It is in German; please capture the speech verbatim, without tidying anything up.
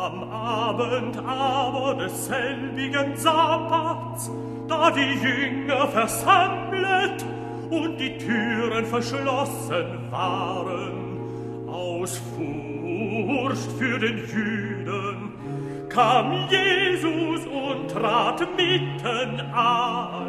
Am Abend aber desselbigen Sabbats, da die Jünger versammlet und die Türen verschlossen waren, aus Furcht für den Jüden, kam Jesus und trat mitten ein.